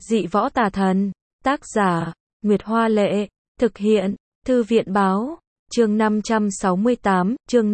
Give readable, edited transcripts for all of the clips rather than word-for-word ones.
Dị võ tà thần. Tác giả, Nguyệt Hoa Lệ. Thực hiện, Thư viện Báo. Chương 568, chương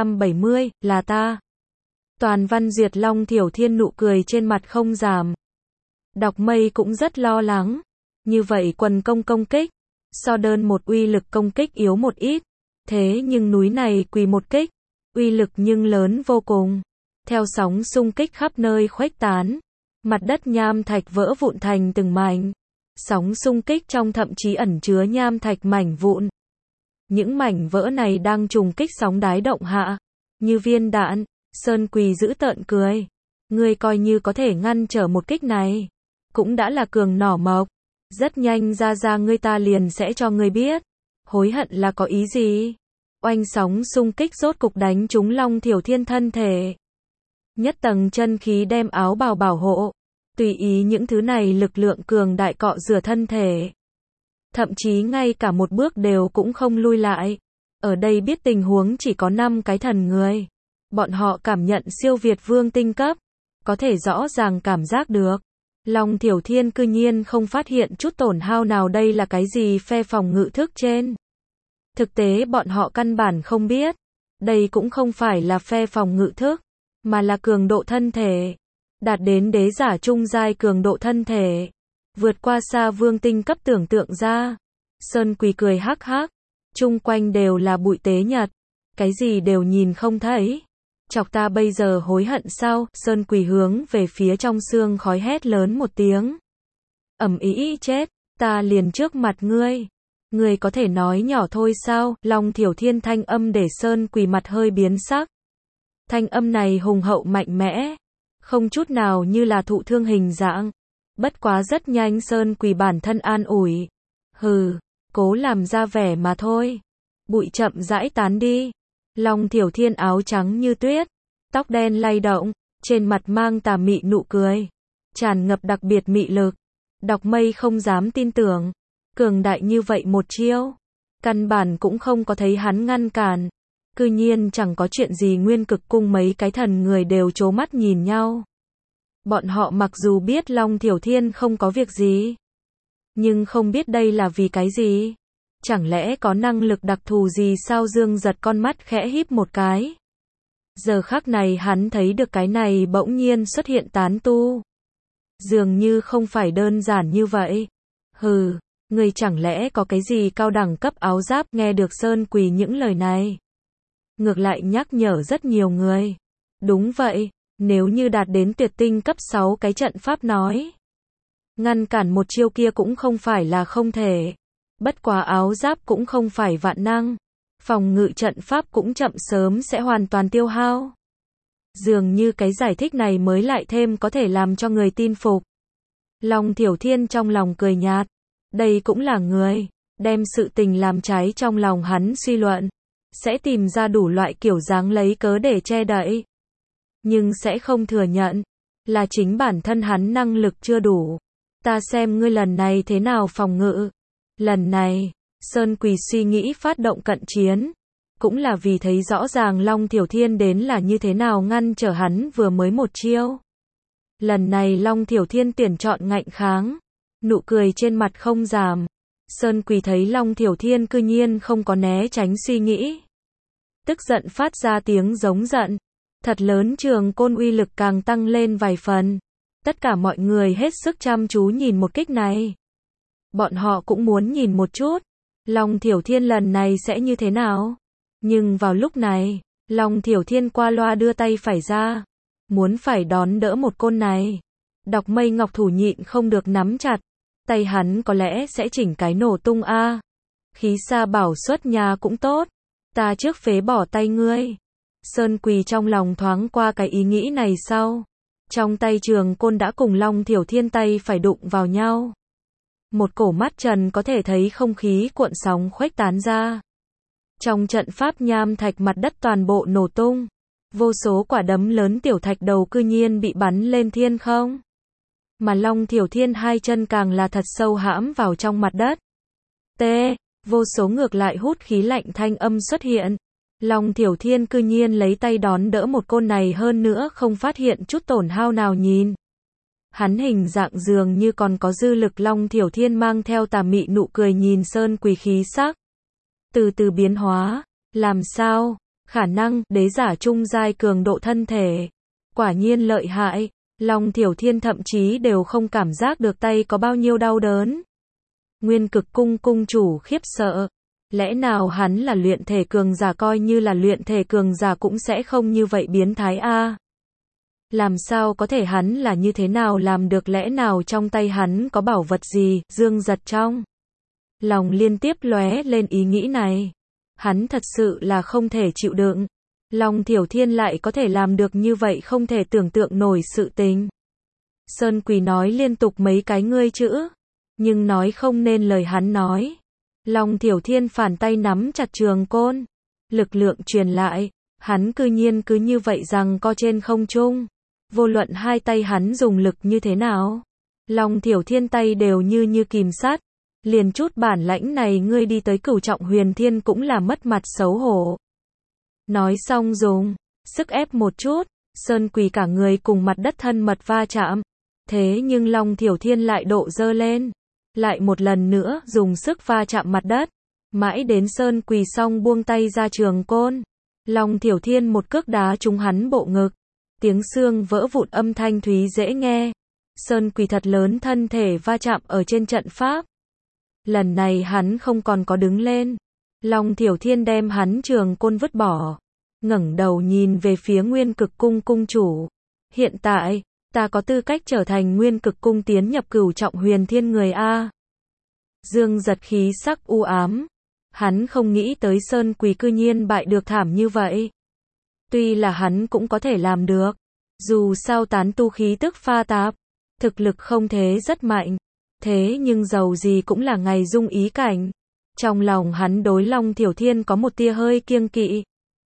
570, là ta. Toàn văn duyệt. Long Thiểu Thiên nụ cười trên mặt không giảm. Đọc Mây cũng rất lo lắng. Như vậy quần công kích, so đơn một uy lực công kích yếu một ít. Thế nhưng núi này quỳ một kích, uy lực nhưng lớn vô cùng. Theo sóng xung kích khắp nơi khuếch tán, mặt đất nham thạch vỡ vụn thành từng mảnh. Sóng xung kích trong thậm chí ẩn chứa nham thạch mảnh vụn. Những mảnh vỡ này đang trùng kích sóng đáy động hạ, như viên đạn. Sơn Quỳ giữ tợn cười. Ngươi coi như có thể ngăn trở một kích này, cũng đã là cường nỏ mộc. Rất nhanh ra ngươi ta liền sẽ cho ngươi biết, hối hận là có ý gì. Oanh, sóng xung kích rốt cục đánh trúng Long Thiểu Thiên thân thể. Nhất tầng chân khí đem áo bào bảo hộ. Tùy ý những thứ này lực lượng cường đại cọ rửa thân thể. Thậm chí ngay cả một bước đều cũng không lui lại. Ở đây biết tình huống chỉ có 5 cái thần người. Bọn họ cảm nhận siêu việt vương tinh cấp. Có thể rõ ràng cảm giác được. Long Thiểu Thiên cư nhiên không phát hiện chút tổn hao nào. Đây là cái gì phe phòng ngự thức trên. Thực tế bọn họ căn bản không biết. Đây cũng không phải là phe phòng ngự thức, mà là cường độ thân thể. Đạt đến đế giả trung giai cường độ thân thể. Vượt qua xa vương tinh cấp tưởng tượng ra. Sơn Quỳ cười hắc hắc. Chung quanh đều là bụi tế nhật. Cái gì đều nhìn không thấy. Chọc ta bây giờ hối hận sao? Sơn Quỳ hướng về phía trong xương khói hét lớn một tiếng. Ầm ĩ, chết, ta liền trước mặt ngươi. Ngươi có thể nói nhỏ thôi sao? Long Thiểu Thiên thanh âm để Sơn Quỳ mặt hơi biến sắc. Thanh âm này hùng hậu mạnh mẽ, không chút nào như là thụ thương hình dạng. Bất quá rất nhanh Sơn Quỳ bản thân an ủi. Hừ, cố làm ra vẻ mà thôi. Bụi chậm rãi tán đi. Long Thiểu Thiên áo trắng như tuyết, tóc đen lay động, trên mặt mang tà mị nụ cười, tràn ngập đặc biệt mị lực. Đọc Mây không dám tin tưởng, cường đại như vậy một chiêu, căn bản cũng không có thấy hắn ngăn cản. Cư nhiên chẳng có chuyện gì. Nguyên Cực Cung mấy cái thần người đều trố mắt nhìn nhau. Bọn họ mặc dù biết Long Thiểu Thiên không có việc gì, nhưng không biết đây là vì cái gì. Chẳng lẽ có năng lực đặc thù gì sao? Dương giật con mắt khẽ híp một cái. Giờ khắc này hắn thấy được cái này bỗng nhiên xuất hiện tán tu. Dường như không phải đơn giản như vậy. Hừ, người chẳng lẽ có cái gì cao đẳng cấp áo giáp? Nghe được Sơn Quỳ những lời này, ngược lại nhắc nhở rất nhiều người. Đúng vậy, nếu như đạt đến tuyệt tinh cấp 6 cái trận pháp nói, ngăn cản một chiêu kia cũng không phải là không thể. Bất quá áo giáp cũng không phải vạn năng, phòng ngự trận pháp cũng chậm sớm sẽ hoàn toàn tiêu hao. Dường như cái giải thích này mới lại thêm có thể làm cho người tin phục. Long Thiểu Thiên trong lòng cười nhạt. Đây cũng là người đem sự tình làm trái trong lòng hắn suy luận, sẽ tìm ra đủ loại kiểu dáng lấy cớ để che đậy, nhưng sẽ không thừa nhận là chính bản thân hắn năng lực chưa đủ. Ta xem ngươi lần này thế nào phòng ngự. Lần này, Sơn Quỳ suy nghĩ phát động cận chiến, cũng là vì thấy rõ ràng Long Thiểu Thiên đến là như thế nào ngăn trở hắn vừa mới một chiêu. Lần này Long Thiểu Thiên tuyển chọn ngạnh kháng, nụ cười trên mặt không giảm. Sơn Quỳ thấy Long Thiểu Thiên cư nhiên không có né tránh suy nghĩ, tức giận phát ra tiếng giống giận. Thật lớn trường côn uy lực càng tăng lên vài phần. Tất cả mọi người hết sức chăm chú nhìn một kích này. Bọn họ cũng muốn nhìn một chút, Long Thiểu Thiên lần này sẽ như thế nào. Nhưng vào lúc này, Long Thiểu Thiên qua loa đưa tay phải ra, muốn phải đón đỡ một côn này. Đọc Mây ngọc thủ nhịn không được nắm chặt. Tay hắn có lẽ sẽ chỉnh cái nổ tung a. Khí sa bảo xuất nhà cũng tốt. Ta trước phế bỏ tay ngươi. Sơn Quỳ trong lòng thoáng qua cái ý nghĩ này sau. Trong tay trường côn đã cùng Long Thiểu Thiên tay phải đụng vào nhau. Một cổ mắt trần có thể thấy không khí cuộn sóng khuếch tán ra. Trong trận pháp nham thạch mặt đất toàn bộ nổ tung. Vô số quả đấm lớn tiểu thạch đầu cư nhiên bị bắn lên thiên không. Mà Long Thiểu Thiên hai chân càng là thật sâu hãm vào trong mặt đất. Vô số ngược lại hút khí lạnh thanh âm xuất hiện. Long Thiểu Thiên cư nhiên lấy tay đón đỡ một côn này hơn nữa không phát hiện chút tổn hao nào nhìn. Hắn hình dạng dường như còn có dư lực. Long Thiểu Thiên mang theo tà mị nụ cười nhìn Sơn Quỳ khí sắc từ từ biến hóa. Làm sao? Khả năng, đế giả trung giai cường độ thân thể. Quả nhiên lợi hại. Long Thiểu Thiên thậm chí đều không cảm giác được tay có bao nhiêu đau đớn. Nguyên Cực Cung cung chủ khiếp sợ. Lẽ nào hắn là luyện thể cường giả, coi như là luyện thể cường giả cũng sẽ không như vậy biến thái a. Làm sao có thể, hắn là như thế nào làm được, lẽ nào trong tay hắn có bảo vật gì? Dương Giật trong lòng liên tiếp lóe lên ý nghĩ này. Hắn thật sự là không thể chịu đựng. Long Thiểu Thiên lại có thể làm được như vậy không thể tưởng tượng nổi sự tình. Sơn Quỳ nói liên tục mấy cái ngươi chữ, nhưng nói không nên lời hắn nói. Long Thiểu Thiên phản tay nắm chặt trường côn. Lực lượng truyền lại, hắn cư nhiên cứ như vậy rằng co trên không trung. Vô luận hai tay hắn dùng lực như thế nào, Long Thiểu Thiên tay đều như kìm sát. Liền chút bản lãnh này ngươi đi tới Cửu Trọng Huyền Thiên cũng là mất mặt xấu hổ. Nói xong dùng sức ép một chút, Sơn Quỳ cả người cùng mặt đất thân mật va chạm. Thế nhưng Long Thiểu Thiên lại độ dơ lên, lại một lần nữa dùng sức va chạm mặt đất. Mãi đến Sơn Quỳ xong buông tay ra trường côn, Long Thiểu Thiên một cước đá trúng hắn bộ ngực. Tiếng xương vỡ vụn âm thanh thúy dễ nghe. Sơn Quỳ thật lớn thân thể va chạm ở trên trận pháp. Lần này hắn không còn có đứng lên. Long Thiểu Thiên đem hắn trường côn vứt bỏ, ngẩng đầu nhìn về phía Nguyên Cực Cung cung chủ. Hiện tại, ta có tư cách trở thành Nguyên Cực Cung tiến nhập Cửu Trọng Huyền Thiên người a. Dương Giật khí sắc u ám. Hắn không nghĩ tới Sơn Quỳ cư nhiên bại được thảm như vậy. Tuy là hắn cũng có thể làm được. Dù sao tán tu khí tức pha tạp, thực lực không thế rất mạnh. Thế nhưng dầu gì cũng là ngày dung ý cảnh. Trong lòng hắn đối Long Thiểu Thiên có một tia hơi kiêng kỵ.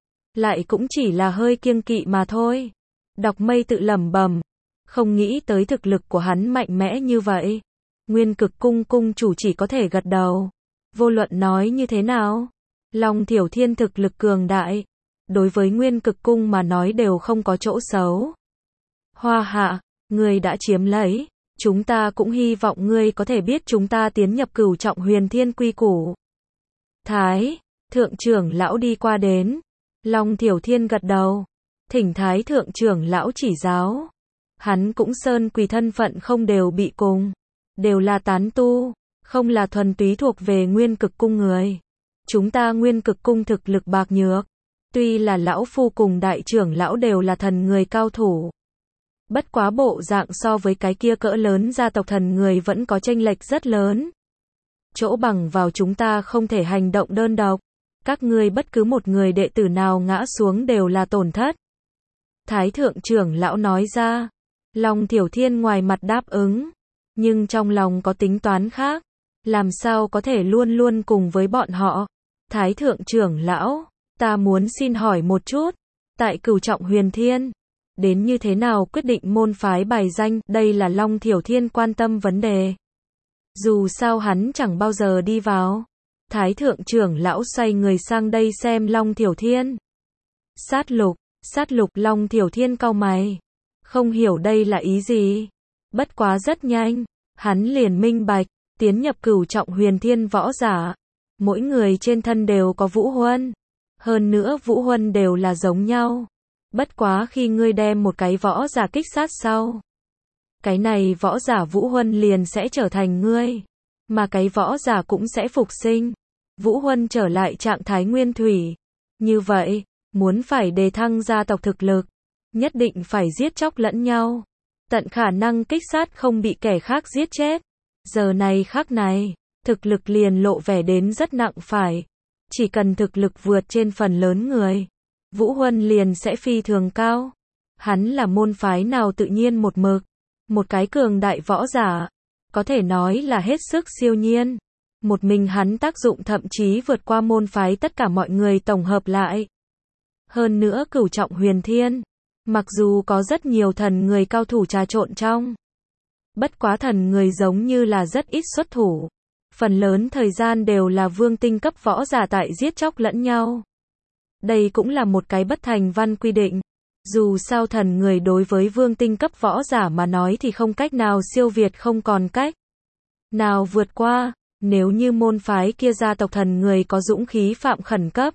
Lại cũng chỉ là hơi kiêng kỵ mà thôi. Đọc Mây tự lẩm bẩm, không nghĩ tới thực lực của hắn mạnh mẽ như vậy. Nguyên Cực Cung cung chủ chỉ có thể gật đầu. Vô luận nói như thế nào, Long Thiểu Thiên thực lực cường đại, đối với Nguyên Cực Cung mà nói đều không có chỗ xấu. Hoa Hạ, ngươi đã chiếm lấy. Chúng ta cũng hy vọng ngươi có thể biết chúng ta tiến nhập Cửu Trọng Huyền Thiên quy củ. Thái thượng trưởng lão đi qua đến. Long Thiểu Thiên gật đầu, thỉnh Thái thượng trưởng lão chỉ giáo. Hắn cũng Sơn Quỳ thân phận không đều bị cùng, đều là tán tu, không là thuần túy thuộc về Nguyên Cực Cung người. Chúng ta Nguyên Cực Cung thực lực bạc nhược, tuy là lão phu cùng đại trưởng lão đều là thần người cao thủ. Bất quá bộ dạng so với cái kia cỡ lớn gia tộc thần người vẫn có chênh lệch rất lớn. Chỗ bằng vào chúng ta không thể hành động đơn độc. Các ngươi bất cứ một người đệ tử nào ngã xuống đều là tổn thất. Thái thượng trưởng lão nói ra. Long Thiểu Thiên ngoài mặt đáp ứng, nhưng trong lòng có tính toán khác. Làm sao có thể luôn luôn cùng với bọn họ. Thái thượng trưởng lão, ta muốn xin hỏi một chút. Tại Cửu Trọng Huyền Thiên, đến như thế nào quyết định môn phái bài danh, đây là Long Thiểu Thiên quan tâm vấn đề. Dù sao hắn chẳng bao giờ đi vào. Thái thượng trưởng lão xoay người sang đây xem Long Thiểu Thiên. Sát lục, Long Thiểu Thiên cau mày. Không hiểu đây là ý gì. Bất quá rất nhanh, hắn liền minh bạch, tiến nhập Cửu Trọng Huyền Thiên võ giả. Mỗi người trên thân đều có vũ huân. Hơn nữa vũ huân đều là giống nhau. Bất quá khi ngươi đem một cái võ giả kích sát sau, cái này võ giả vũ huân liền sẽ trở thành ngươi. Mà cái võ giả cũng sẽ phục sinh. Vũ huân trở lại trạng thái nguyên thủy. Như vậy, muốn phải đề thăng gia tộc thực lực, nhất định phải giết chóc lẫn nhau. Tận khả năng kích sát không bị kẻ khác giết chết. Giờ này khắc này, thực lực liền lộ vẻ đến rất nặng phải. Chỉ cần thực lực vượt trên phần lớn người, vũ huân liền sẽ phi thường cao. Hắn là môn phái nào tự nhiên một mực. Một cái cường đại võ giả, có thể nói là hết sức siêu nhiên. Một mình hắn tác dụng thậm chí vượt qua môn phái tất cả mọi người tổng hợp lại. Hơn nữa Cửu Trọng Huyền Thiên, mặc dù có rất nhiều thần người cao thủ trà trộn trong, bất quá thần người giống như là rất ít xuất thủ. Phần lớn thời gian đều là vương tinh cấp võ giả tại giết chóc lẫn nhau. Đây cũng là một cái bất thành văn quy định. Dù sao thần người đối với vương tinh cấp võ giả mà nói thì không cách nào siêu việt, không còn cách nào vượt qua. Nếu như môn phái kia gia tộc thần người có dũng khí phạm khẩn cấp,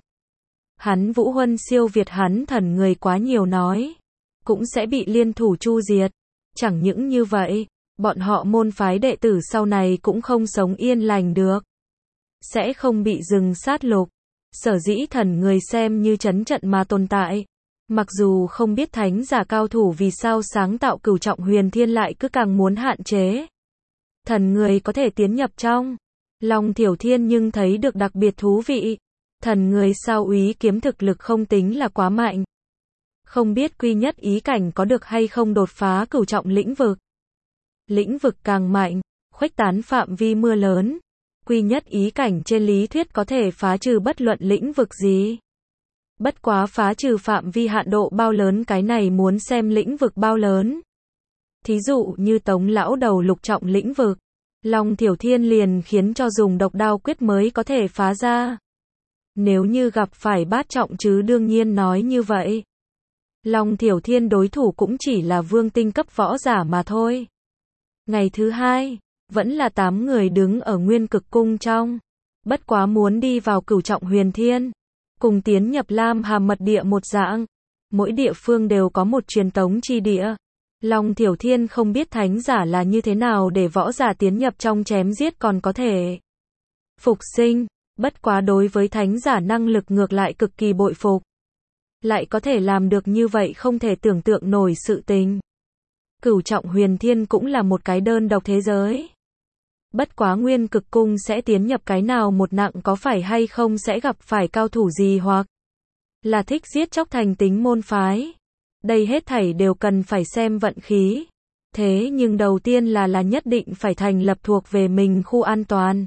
hắn Vũ Huân siêu việt hắn thần người quá nhiều nói, cũng sẽ bị liên thủ chu diệt. Chẳng những như vậy, bọn họ môn phái đệ tử sau này cũng không sống yên lành được, sẽ không bị dừng sát lục. Sở dĩ thần người xem như trấn trận mà tồn tại. Mặc dù không biết thánh giả cao thủ vì sao sáng tạo cửu trọng huyền thiên lại cứ càng muốn hạn chế thần người có thể tiến nhập trong Long Thiểu Thiên, nhưng thấy được đặc biệt thú vị. Thần người sao úy kiếm thực lực không tính là quá mạnh. Không biết quy nhất ý cảnh có được hay không đột phá cửu trọng lĩnh vực. Lĩnh vực càng mạnh, khuếch tán phạm vi mưa lớn. Quy nhất ý cảnh trên lý thuyết có thể phá trừ bất luận lĩnh vực gì. Bất quá phá trừ phạm vi hạn độ bao lớn, cái này muốn xem lĩnh vực bao lớn. Thí dụ như Tống lão đầu lục trọng lĩnh vực, Long Thiểu Thiên liền khiến cho dùng độc đao quyết mới có thể phá ra. Nếu như gặp phải bát trọng chứ đương nhiên nói như vậy. Long Thiểu Thiên đối thủ cũng chỉ là vương tinh cấp võ giả mà thôi. Ngày thứ hai, vẫn là 8 người đứng ở Nguyên Cực Cung trong. Bất quá muốn đi vào cửu trọng huyền thiên, cùng tiến nhập Lam Hàm mật địa một dạng. Mỗi địa phương đều có một truyền tống chi địa. Long Thiểu Thiên không biết thánh giả là như thế nào để võ giả tiến nhập trong chém giết còn có thể phục sinh. Bất quá đối với thánh giả năng lực ngược lại cực kỳ bội phục. Lại có thể làm được như vậy không thể tưởng tượng nổi sự tình. Cửu trọng huyền thiên cũng là một cái đơn độc thế giới. Bất quá Nguyên Cực Cung sẽ tiến nhập cái nào một nặng có phải hay không sẽ gặp phải cao thủ gì hoặc là thích giết chóc thành tính môn phái. Đây hết thảy đều cần phải xem vận khí. Thế nhưng đầu tiên là nhất định phải thành lập thuộc về mình khu an toàn.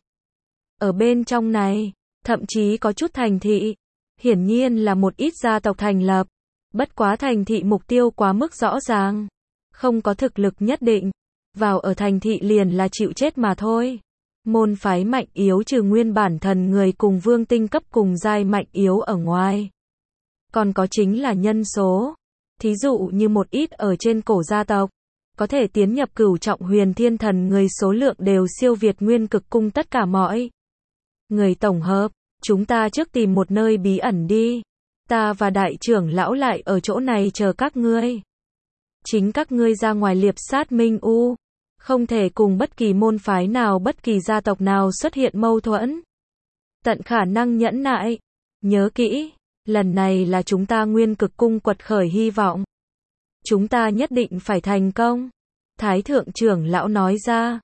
Ở bên trong này, thậm chí có chút thành thị. Hiển nhiên là một ít gia tộc thành lập. Bất quá thành thị mục tiêu quá mức rõ ràng. Không có thực lực nhất định. Vào ở thành thị liền là chịu chết mà thôi. Môn phái mạnh yếu trừ nguyên bản thần người cùng vương tinh cấp cùng giai mạnh yếu ở ngoài. Còn có chính là nhân số. Thí dụ như một ít ở trên cổ gia tộc, có thể tiến nhập cửu trọng huyền thiên thần người số lượng đều siêu việt Nguyên Cực Cung tất cả mọi người tổng hợp. Chúng ta trước tìm một nơi bí ẩn đi. Ta và đại trưởng lão lại ở chỗ này chờ các ngươi. Chính các ngươi ra ngoài liệp sát Minh U. Không thể cùng bất kỳ môn phái nào, bất kỳ gia tộc nào xuất hiện mâu thuẫn. Tận khả năng nhẫn nại. Nhớ kỹ, lần này là chúng ta Nguyên Cực Cung quật khởi hy vọng. Chúng ta nhất định phải thành công. Thái thượng trưởng lão nói ra.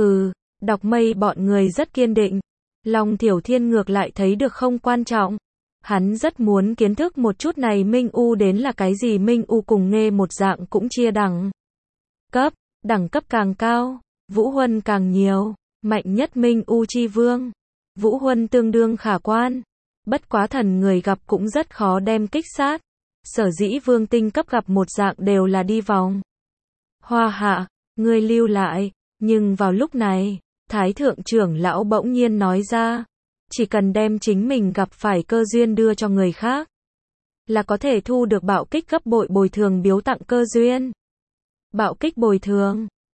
Đọc Mây bọn người rất kiên định. Long Thiểu Thiên ngược lại thấy được không quan trọng. Hắn rất muốn kiến thức một chút này Minh U đến là cái gì. Minh U cùng Nghê một dạng cũng chia đẳng cấp càng cao, Vũ Huân càng nhiều. Mạnh nhất Minh U chi vương, Vũ Huân tương đương khả quan. Bất quá thần người gặp cũng rất khó đem kích sát. Sở dĩ vương tinh cấp gặp một dạng đều là đi vòng. Hoa Hạ, ngươi lưu lại. Nhưng vào lúc này, Thái thượng trưởng lão bỗng nhiên nói ra, chỉ cần đem chính mình gặp phải cơ duyên đưa cho người khác, là có thể thu được bạo kích gấp bội bồi thường biếu tặng cơ duyên. Bạo kích bồi thường,